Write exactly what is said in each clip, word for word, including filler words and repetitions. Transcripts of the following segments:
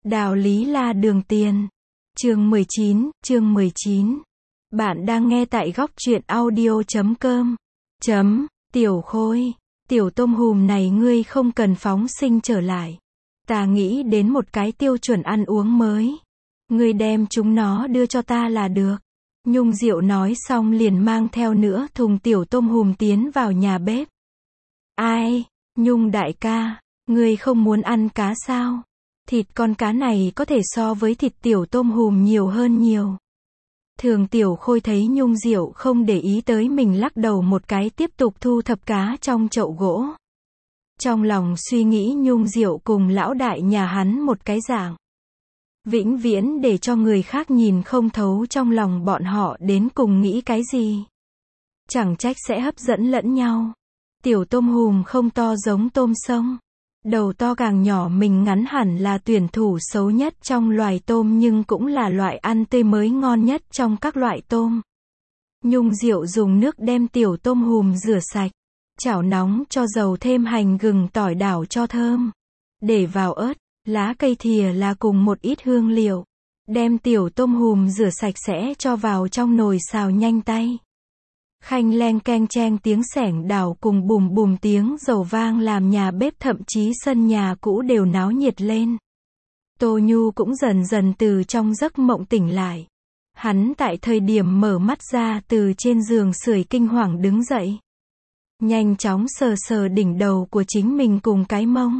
Đạo lý là đường tiền. Chương mười chín, chương mười chín. Bạn đang nghe tại góc truyện audio chấm com. Chấm, Tiểu Khôi, tiểu tôm hùm này ngươi không cần phóng sinh trở lại. Ta nghĩ đến một cái tiêu chuẩn ăn uống mới. Ngươi đem chúng nó đưa cho ta là được. Nhung Diệu nói xong liền mang theo nữa thùng tiểu tôm hùm tiến vào nhà bếp. Ai, Nhung đại ca, ngươi không muốn ăn cá sao? Thịt con cá này có thể so với thịt tiểu tôm hùm nhiều hơn nhiều. Thường Tiểu Khôi thấy Nhung Diệu không để ý tới mình lắc đầu một cái tiếp tục thu thập cá trong chậu gỗ. Trong lòng suy nghĩ Nhung Diệu cùng lão đại nhà hắn một cái dạng. Vĩnh viễn để cho người khác nhìn không thấu trong lòng bọn họ đến cùng nghĩ cái gì. Chẳng trách sẽ hấp dẫn lẫn nhau. Tiểu tôm hùm không to giống tôm sông. Đầu to càng nhỏ mình ngắn hẳn là tuyển thủ xấu nhất trong loài tôm nhưng cũng là loại ăn tươi mới ngon nhất trong các loại tôm. Nhung Diệu dùng nước đem tiểu tôm hùm rửa sạch. Chảo nóng cho dầu thêm hành gừng tỏi đảo cho thơm. Để vào ớt, lá cây thìa là cùng một ít hương liệu. Đem tiểu tôm hùm rửa sạch sẽ cho vào trong nồi xào nhanh tay. Khanh leng keng cheng tiếng xẻng đào cùng bùm bùm tiếng dầu vang làm nhà bếp thậm chí sân nhà cũ đều náo nhiệt lên. Tô Nhu cũng dần dần từ trong giấc mộng tỉnh lại. Hắn tại thời điểm mở mắt ra từ trên giường sưởi kinh hoàng đứng dậy. Nhanh chóng sờ sờ đỉnh đầu của chính mình cùng cái mông.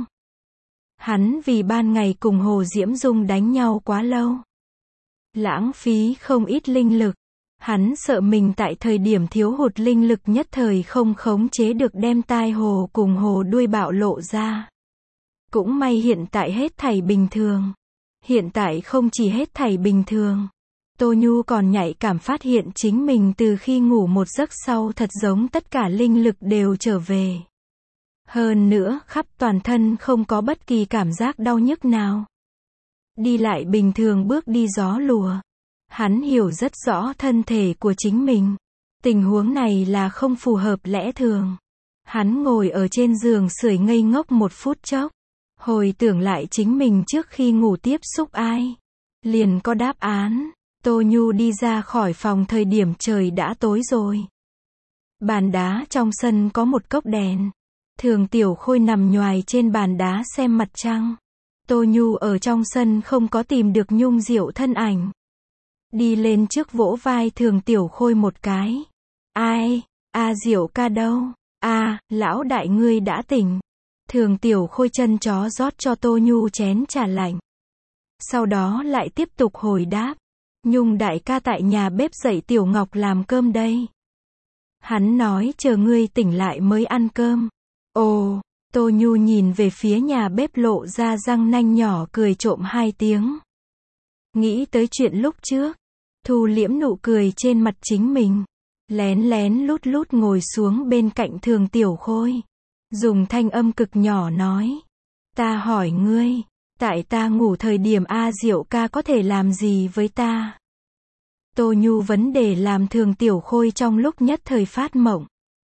Hắn vì ban ngày cùng Hồ Diễm Dung đánh nhau quá lâu. Lãng phí không ít linh lực. Hắn sợ mình tại thời điểm thiếu hụt linh lực nhất thời không khống chế được đem tai hồ cùng hồ đuôi bạo lộ ra. Cũng may hiện tại hết thảy bình thường. Hiện tại không chỉ hết thảy bình thường. Tô Nhu còn nhạy cảm phát hiện chính mình từ khi ngủ một giấc sau thật giống tất cả linh lực đều trở về. Hơn nữa khắp toàn thân không có bất kỳ cảm giác đau nhức nào. Đi lại bình thường bước đi gió lùa. Hắn hiểu rất rõ thân thể của chính mình. Tình huống này là không phù hợp lẽ thường. Hắn ngồi ở trên giường sưởi ngây ngốc một phút chốc. Hồi tưởng lại chính mình trước khi ngủ tiếp xúc ai. Liền có đáp án. Tô Nhu đi ra khỏi phòng thời điểm trời đã tối rồi. Bàn đá trong sân có một cốc đèn. Thường Tiểu Khôi nằm nhoài trên bàn đá xem mặt trăng. Tô Nhu ở trong sân không có tìm được Nhung Diệu thân ảnh. Đi lên trước vỗ vai Thường Tiểu Khôi một cái. Ai? A Diệu ca đâu? A, lão đại ngươi đã tỉnh. Thường Tiểu Khôi chân chó rót cho Tô Nhu chén trà lạnh. Sau đó lại tiếp tục hồi đáp. Nhung đại ca tại nhà bếp dạy Tiểu Ngọc làm cơm đây. Hắn nói chờ ngươi tỉnh lại mới ăn cơm. Ồ, Tô Nhu nhìn về phía nhà bếp lộ ra răng nanh nhỏ cười trộm hai tiếng. Nghĩ tới chuyện lúc trước. Thu liễm nụ cười trên mặt chính mình. Lén lén lút lút ngồi xuống bên cạnh Thường Tiểu Khôi. Dùng thanh âm cực nhỏ nói. Ta hỏi ngươi. Tại ta ngủ thời điểm A Diệu ca có thể làm gì với ta? Tô Nhu vấn đề làm Thường Tiểu Khôi trong lúc nhất thời phát mộng.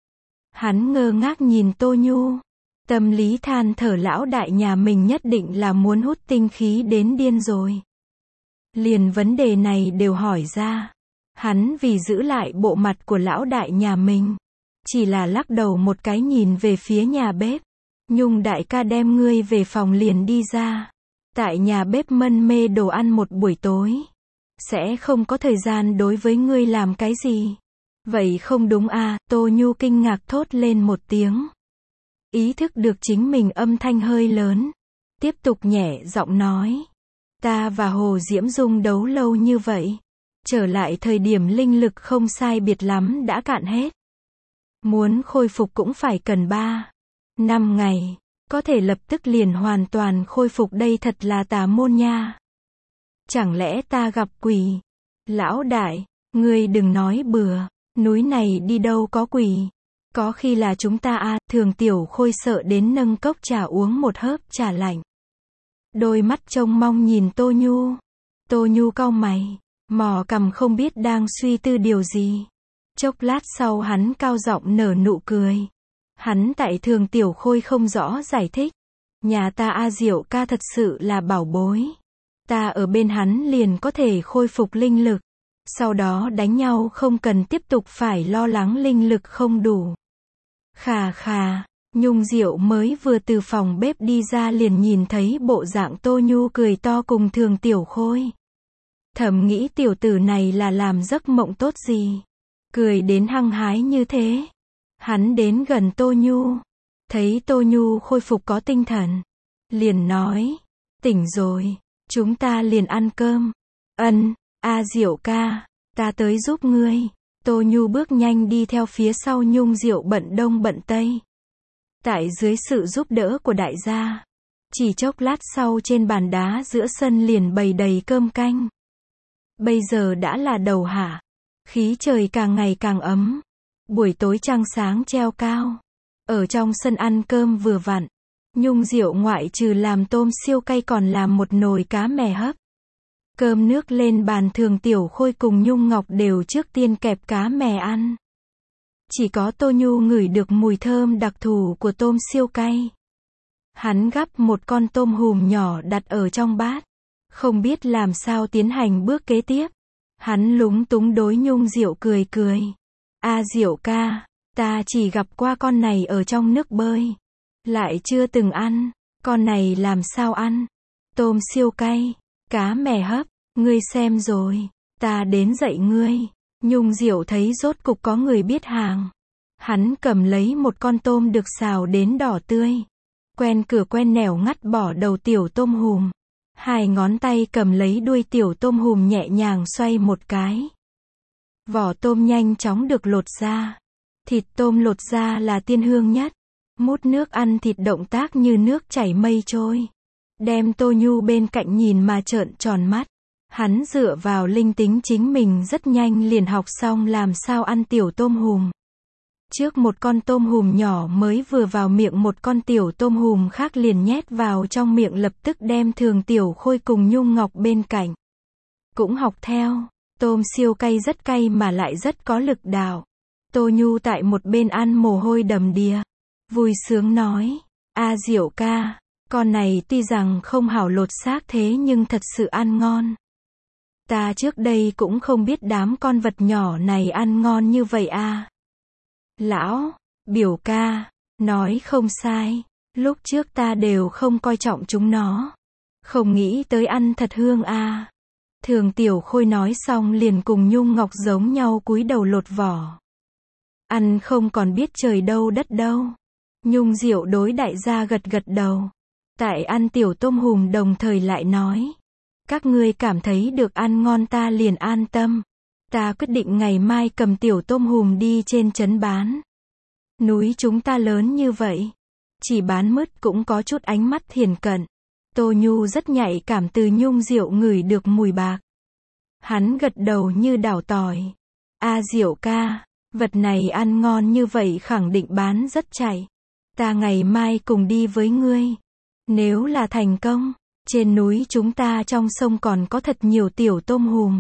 Hắn ngơ ngác nhìn Tô Nhu. Tâm lý than thở lão đại nhà mình nhất định là muốn hút tinh khí đến điên rồi. Liền vấn đề này đều hỏi ra. Hắn vì giữ lại bộ mặt của lão đại nhà mình. Chỉ là lắc đầu một cái nhìn về phía nhà bếp. Nhung đại ca đem ngươi về phòng liền đi ra. Tại nhà bếp mân mê đồ ăn một buổi tối. Sẽ không có thời gian đối với ngươi làm cái gì. Vậy không đúng à, Tô Nhu kinh ngạc thốt lên một tiếng. Ý thức được chính mình âm thanh hơi lớn. Tiếp tục nhẹ giọng nói. Ta và Hồ Diễm Dung đấu lâu như vậy. Trở lại thời điểm linh lực không sai biệt lắm đã cạn hết. Muốn khôi phục cũng phải cần ba, năm ngày. Có thể lập tức liền hoàn toàn khôi phục đây thật là tà môn nha. Chẳng lẽ ta gặp quỷ? Lão đại, ngươi đừng nói bừa. Núi này đi đâu có quỷ. Có khi là chúng ta à, Thường Tiểu Khôi sợ đến nâng cốc trà uống một hớp trà lạnh. Đôi mắt trông mong nhìn Tô Nhu. Tô Nhu cau mày, mò cằm không biết đang suy tư điều gì. Chốc lát sau hắn cao giọng nở nụ cười. Hắn tại Thường Tiểu Khôi không rõ giải thích. Nhà ta A Diệu ca thật sự là bảo bối. Ta ở bên hắn liền có thể khôi phục linh lực. Sau đó đánh nhau không cần tiếp tục phải lo lắng linh lực không đủ. Khà khà, Nhung Diệu mới vừa từ phòng bếp đi ra liền nhìn thấy bộ dạng Tô Nhu cười to cùng Thường Tiểu Khôi. Thầm nghĩ tiểu tử này là làm giấc mộng tốt gì. Cười đến hăng hái như thế. Hắn đến gần Tô Nhu. Thấy Tô Nhu khôi phục có tinh thần. Liền nói. Tỉnh rồi. Chúng ta liền ăn cơm. Ân, a Diệu ca. Ta tới giúp ngươi. Tô Nhu bước nhanh đi theo phía sau Nhung Diệu bận đông bận tây. Tại dưới sự giúp đỡ của đại gia. Chỉ chốc lát sau trên bàn đá giữa sân liền bày đầy cơm canh. Bây giờ đã là đầu hạ. Khí trời càng ngày càng ấm. Buổi tối trăng sáng treo cao. Ở trong sân ăn cơm vừa vặn. Nhung Diệu ngoại trừ làm tôm siêu cay còn làm một nồi cá mè hấp. Cơm nước lên bàn, Thường Tiểu Khôi cùng Nhung Ngọc đều trước tiên kẹp cá mè ăn. Chỉ có Tô Nhu ngửi được mùi thơm đặc thù của tôm siêu cay. Hắn gắp một con tôm hùm nhỏ đặt ở trong bát. Không biết làm sao tiến hành bước kế tiếp. Hắn lúng túng đối Nhung Diệu cười cười. A Diệu ca, ta chỉ gặp qua con này ở trong nước bơi. Lại chưa từng ăn. Con này làm sao ăn? Tôm siêu cay, cá mè hấp, ngươi xem rồi. Ta đến dạy ngươi. Nhung Diệu thấy rốt cục có người biết hàng. Hắn cầm lấy một con tôm được xào đến đỏ tươi. Quen cửa quen nẻo ngắt bỏ đầu tiểu tôm hùm. Hai ngón tay cầm lấy đuôi tiểu tôm hùm nhẹ nhàng xoay một cái. Vỏ tôm nhanh chóng được lột ra. Thịt tôm lột ra là tiên hương nhất. Mút nước ăn thịt động tác như nước chảy mây trôi. Đem Tô Nhu bên cạnh nhìn mà trợn tròn mắt. Hắn dựa vào linh tính chính mình rất nhanh liền học xong làm sao ăn tiểu tôm hùm. Trước một con tôm hùm nhỏ mới vừa vào miệng, một con tiểu tôm hùm khác liền nhét vào trong miệng, lập tức đem Thường Tiểu Khôi cùng Nhung Ngọc bên cạnh cũng học theo. Tôm siêu cay rất cay mà lại rất có lực đạo. Tô Nhu tại một bên ăn mồ hôi đầm đìa. Vui sướng nói. A Diệu ca, con này tuy rằng không hảo lột xác thế nhưng thật sự ăn ngon. Ta trước đây cũng không biết đám con vật nhỏ này ăn ngon như vậy a. Lão, biểu ca, nói không sai. Lúc trước ta đều không coi trọng chúng nó. Không nghĩ tới ăn thật hương a. Thường Tiểu Khôi nói xong liền cùng Nhung Ngọc giống nhau cúi đầu lột vỏ. Ăn không còn biết trời đâu đất đâu. Nhung Diệu đối đại gia gật gật đầu. Tại ăn tiểu tôm hùm đồng thời lại nói. Các ngươi cảm thấy được ăn ngon ta liền an tâm. Ta quyết định ngày mai cầm tiểu tôm hùm đi trên trấn bán. Núi chúng ta lớn như vậy. Chỉ bán mứt cũng có chút ánh mắt thiển cận. Tô Nhu rất nhạy cảm, từ Nhung Diệu ngửi được mùi bạc. Hắn gật đầu như đảo tỏi. A Diệu ca, vật này ăn ngon như vậy khẳng định bán rất chạy. Ta ngày mai cùng đi với ngươi. Nếu là thành công, trên núi chúng ta trong sông còn có thật nhiều tiểu tôm hùm.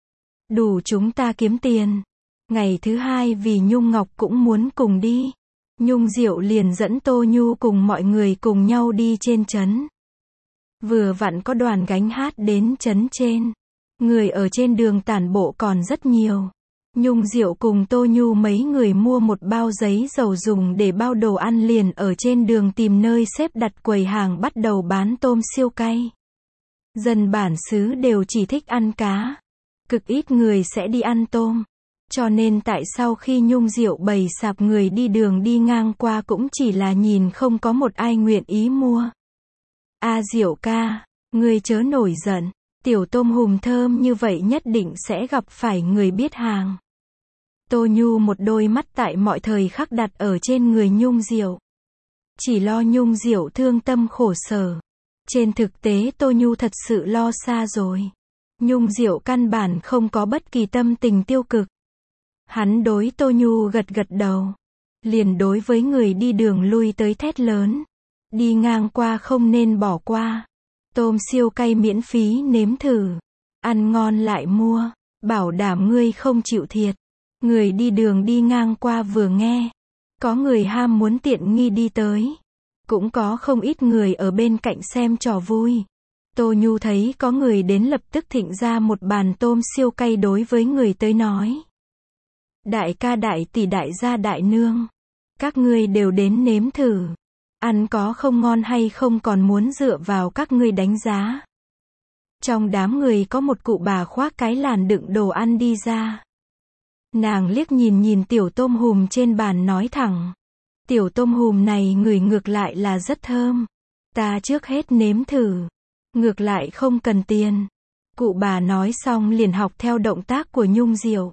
Đủ chúng ta kiếm tiền. Ngày thứ hai vì Nhung Ngọc cũng muốn cùng đi. Nhung Diệu liền dẫn Tô Nhu cùng mọi người cùng nhau đi trên trấn. Vừa vặn có đoàn gánh hát đến trấn trên. Người ở trên đường tản bộ còn rất nhiều. Nhung Diệu cùng Tô Nhu mấy người mua một bao giấy dầu dùng để bao đồ ăn, liền ở trên đường tìm nơi xếp đặt quầy hàng bắt đầu bán tôm siêu cay. Dân bản xứ đều chỉ thích ăn cá. Cực ít người sẽ đi ăn tôm. Cho nên tại sau khi Nhung Diệu bày sạp, người đi đường đi ngang qua cũng chỉ là nhìn, không có một ai nguyện ý mua. A Diệu ca, người chớ nổi giận. Tiểu tôm hùm thơm như vậy nhất định sẽ gặp phải người biết hàng. Tô Nhu một đôi mắt tại mọi thời khắc đặt ở trên người Nhung Diệu. Chỉ lo Nhung Diệu thương tâm khổ sở. Trên thực tế Tô Nhu thật sự lo xa rồi. Nhung Diệu căn bản không có bất kỳ tâm tình tiêu cực. Hắn đối Tô Nhu gật gật đầu. Liền đối với người đi đường lui tới thét lớn. Đi ngang qua không nên bỏ qua. Tôm siêu cay miễn phí nếm thử. Ăn ngon lại mua. Bảo đảm ngươi không chịu thiệt. Người đi đường đi ngang qua vừa nghe. Có người ham muốn tiện nghi đi tới. Cũng có không ít người ở bên cạnh xem trò vui. Tô Nhu thấy có người đến lập tức thịnh ra một bàn tôm siêu cay đối với người tới nói. Đại ca đại tỷ đại gia đại nương. Các ngươi đều đến nếm thử. Ăn có không ngon hay không còn muốn dựa vào các ngươi đánh giá. Trong đám người có một cụ bà khoác cái làn đựng đồ ăn đi ra. Nàng liếc nhìn nhìn tiểu tôm hùm trên bàn nói thẳng. Tiểu tôm hùm này ngửi ngược lại là rất thơm. Ta trước hết nếm thử. Ngược lại không cần tiền. Cụ bà nói xong liền học theo động tác của Nhung Diệu.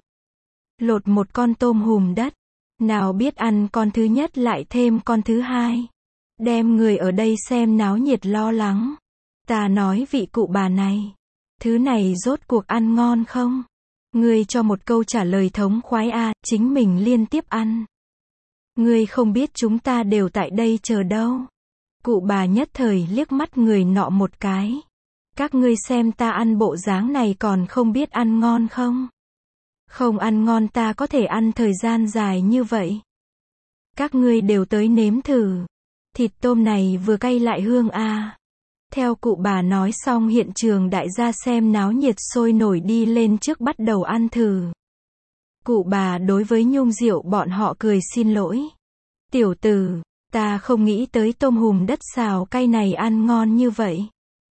Lột một con tôm hùm đất. Nào biết ăn con thứ nhất lại thêm con thứ hai. Đem người ở đây xem náo nhiệt lo lắng. Ta nói vị cụ bà này. Thứ này rốt cuộc ăn ngon không? Ngươi cho một câu trả lời thống khoái a, chính mình liên tiếp ăn. Ngươi không biết chúng ta đều tại đây chờ đâu. Cụ bà nhất thời liếc mắt người nọ một cái. Các ngươi xem ta ăn bộ dáng này còn không biết ăn ngon không? Không ăn ngon ta có thể ăn thời gian dài như vậy. Các ngươi đều tới nếm thử. Thịt tôm này vừa cay lại hương a. Theo cụ bà nói xong hiện trường đại gia xem náo nhiệt sôi nổi đi lên trước bắt đầu ăn thử. Cụ bà đối với Nhung Diệu bọn họ cười xin lỗi. Tiểu tử, ta không nghĩ tới tôm hùm đất xào cay này ăn ngon như vậy.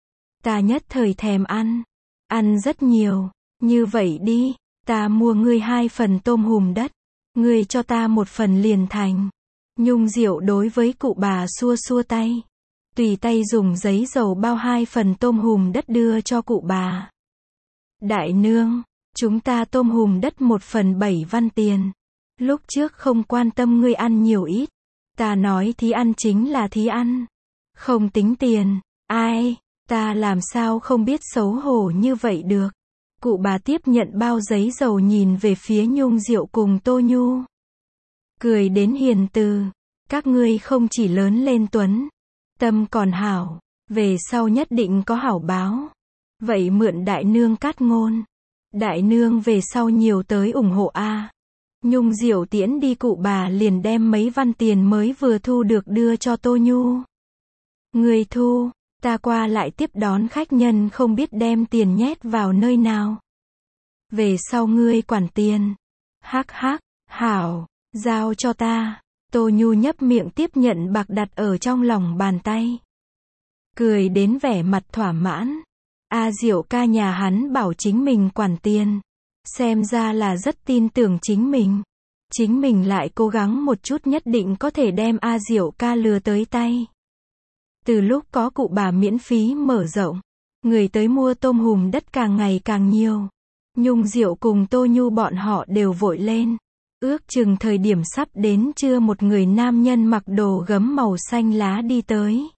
Ta nhất thời thèm ăn. Ăn rất nhiều. Như vậy đi, ta mua ngươi hai phần tôm hùm đất. Ngươi cho ta một phần liền thành. Nhung Diệu đối với cụ bà xua xua tay. Tùy tay dùng giấy dầu bao hai phần tôm hùm đất đưa cho cụ bà. Đại nương, chúng ta tôm hùm đất một phần bảy văn tiền. Lúc trước không quan tâm ngươi ăn nhiều ít. Ta nói thí ăn chính là thí ăn. Không tính tiền. Ai, ta làm sao không biết xấu hổ như vậy được. Cụ bà tiếp nhận bao giấy dầu nhìn về phía Nhung Diệu cùng Tô Nhu. Cười đến hiền từ. Các ngươi không chỉ lớn lên tuấn. Tâm còn hảo. Về sau nhất định có hảo báo. Vậy mượn đại nương cát ngôn. Đại nương về sau nhiều tới ủng hộ a. Nhung Diệu tiễn đi cụ bà liền đem mấy văn tiền mới vừa thu được đưa cho Tô Nhu. Người thu, ta qua lại tiếp đón khách nhân không biết đem tiền nhét vào nơi nào. Về sau ngươi quản tiền. Hắc hắc, hảo, giao cho ta. Tô Nhu nhấp miệng tiếp nhận bạc đặt ở trong lòng bàn tay. Cười đến vẻ mặt thỏa mãn. A Diệu ca nhà hắn bảo chính mình quản tiền. Xem ra là rất tin tưởng chính mình. Chính mình lại cố gắng một chút nhất định có thể đem A Diệu ca lừa tới tay. Từ lúc có cụ bà miễn phí mở rộng, người tới mua tôm hùm đất càng ngày càng nhiều. Nhung Diệu cùng Tô Nhu bọn họ đều vội lên. Ước chừng thời điểm sắp đến trưa một người nam nhân mặc đồ gấm màu xanh lá đi tới.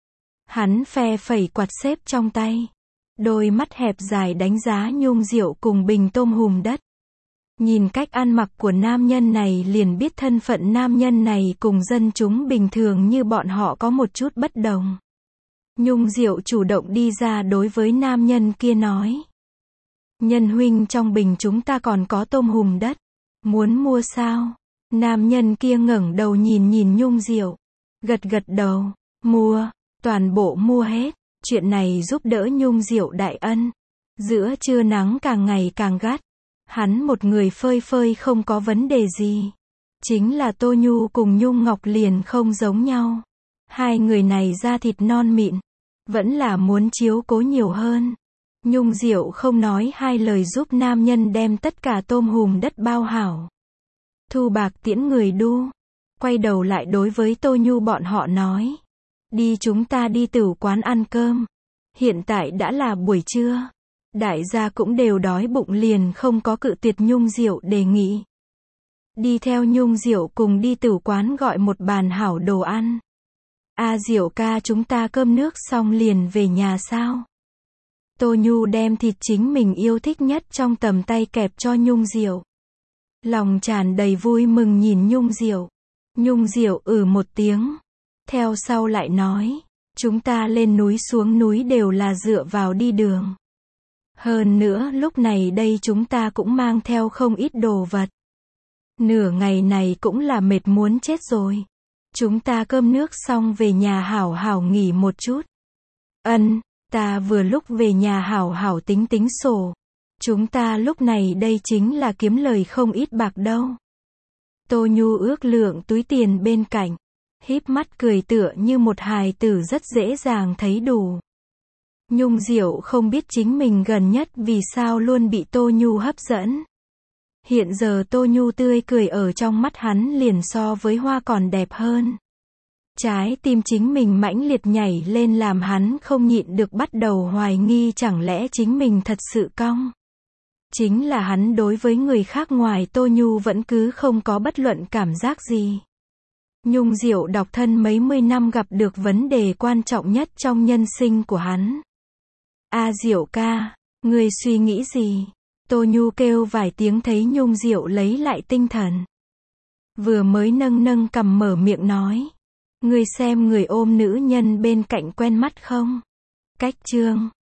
Hắn phe phẩy quạt xếp trong tay. Đôi mắt hẹp dài đánh giá Nhung Diệu cùng bình tôm hùm đất. Nhìn cách ăn mặc của nam nhân này liền biết thân phận nam nhân này cùng dân chúng bình thường như bọn họ có một chút bất đồng. Nhung Diệu chủ động đi ra đối với nam nhân kia nói. Nhân huynh trong bình chúng ta còn có tôm hùm đất. Muốn mua sao? Nam nhân kia ngẩng đầu nhìn nhìn Nhung Diệu. Gật gật đầu. Mua. Toàn bộ mua hết. Chuyện này giúp đỡ Nhung Diệu đại ân. Giữa trưa nắng càng ngày càng gắt. Hắn một người phơi phơi không có vấn đề gì. Chính là Tô Nhu cùng Nhung Ngọc liền không giống nhau. Hai người này da thịt non mịn. Vẫn là muốn chiếu cố nhiều hơn. Nhung Diệu không nói hai lời giúp nam nhân đem tất cả tôm hùm đất bao hảo. Thu bạc tiễn người đu. Quay đầu lại đối với Tô Nhu bọn họ nói. Đi chúng ta đi tửu quán ăn cơm. Hiện tại đã là buổi trưa. Đại gia cũng đều đói bụng liền không có cự tuyệt Nhung Diệu đề nghị. Đi theo Nhung Diệu cùng đi tửu quán gọi một bàn hảo đồ ăn. A Diệu ca chúng ta cơm nước xong liền về nhà sao? Tô Nhu đem thịt chính mình yêu thích nhất trong tầm tay kẹp cho Nhung Diệu. Lòng tràn đầy vui mừng nhìn Nhung Diệu. Nhung Diệu ừ một tiếng. Theo sau lại nói, chúng ta lên núi xuống núi đều là dựa vào đi đường. Hơn nữa lúc này đây chúng ta cũng mang theo không ít đồ vật. Nửa ngày này cũng là mệt muốn chết rồi. Chúng ta cơm nước xong về nhà hảo hảo nghỉ một chút. Ân, Ta vừa lúc về nhà hảo hảo tính tính sổ. Chúng ta lúc này đây chính là kiếm lời không ít bạc đâu. Tô Nhu ước lượng túi tiền bên cạnh, híp mắt cười tựa như một hài tử rất dễ dàng thấy đủ. Nhung Diệu không biết chính mình gần nhất vì sao luôn bị Tô Nhu hấp dẫn. Hiện giờ Tô Nhu tươi cười ở trong mắt hắn liền so với hoa còn đẹp hơn. Trái tim chính mình mãnh liệt nhảy lên làm hắn không nhịn được bắt đầu hoài nghi chẳng lẽ chính mình thật sự cong. Chính là hắn đối với người khác ngoài Tô Nhu vẫn cứ không có bất luận cảm giác gì. Nhung Diệu độc thân mấy mươi năm gặp được vấn đề quan trọng nhất trong nhân sinh của hắn. A Diệu ca, ngươi suy nghĩ gì? Tô Nhu kêu vài tiếng thấy Nhung Diệu lấy lại tinh thần. Vừa mới nâng nâng cằm mở miệng nói. Ngươi xem người ôm nữ nhân bên cạnh quen mắt không? Cách chương